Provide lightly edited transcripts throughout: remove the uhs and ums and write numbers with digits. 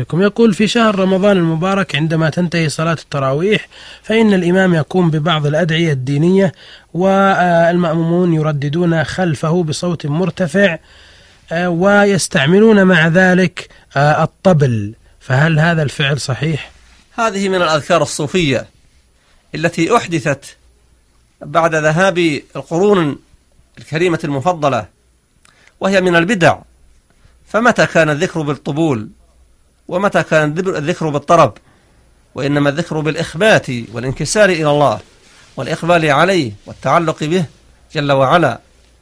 فيكم. يقول: في شهر رمضان المبارك عندما تنتهي صلاة التراويح فإن الإمام يقوم ببعض الأدعية الدينية والمأمومون يرددون خلفه بصوت مرتفع ويستعملون مع ذلك الطبل، فهل هذا الفعل صحيح؟ هذه من الأذكار الصوفية التي أحدثت بعد ذهاب القرون الكريمة المفضلة، وهي من البدع. فمتى كان الذكر بالطبول ومتى كان الذكر بالطرب؟ وإنما الذكر بالإخبات والانكسار إلى الله والإقبال عليه والتعلق به جل وعلا.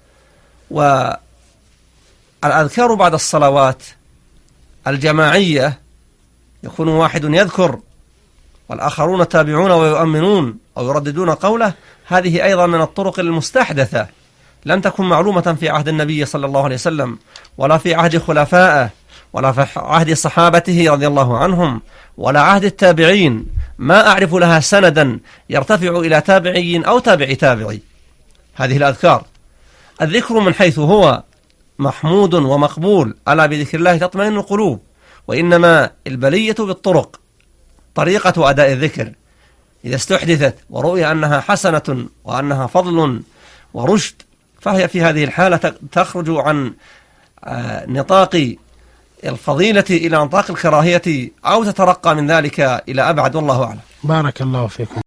والأذكار بعد الصلوات الجماعية يكون واحد يذكر والآخرون تابعون ويؤمنون أو يرددون قوله، هذه أيضا من الطرق المستحدثة، لم تكن معلومة في عهد النبي صلى الله عليه وسلم ولا في عهد خلفائه ولا في عهد صحابته رضي الله عنهم ولا عهد التابعين. ما أعرف لها سندا يرتفع إلى تابعي أو تابع تابعي. هذه الأذكار الذكر من حيث هو محمود ومقبول، ألا بذكر الله تطمئن القلوب. وإنما البلية بالطرق، طريقة أداء الذكر إذا استحدثت ورؤي أنها حسنة وأنها فضل ورشد، فهي في هذه الحالة تخرج عن نطاق الفضيلة إلى نطاق الكراهية أو تترقى من ذلك إلى أبعد، والله أعلم. بارك الله فيكم.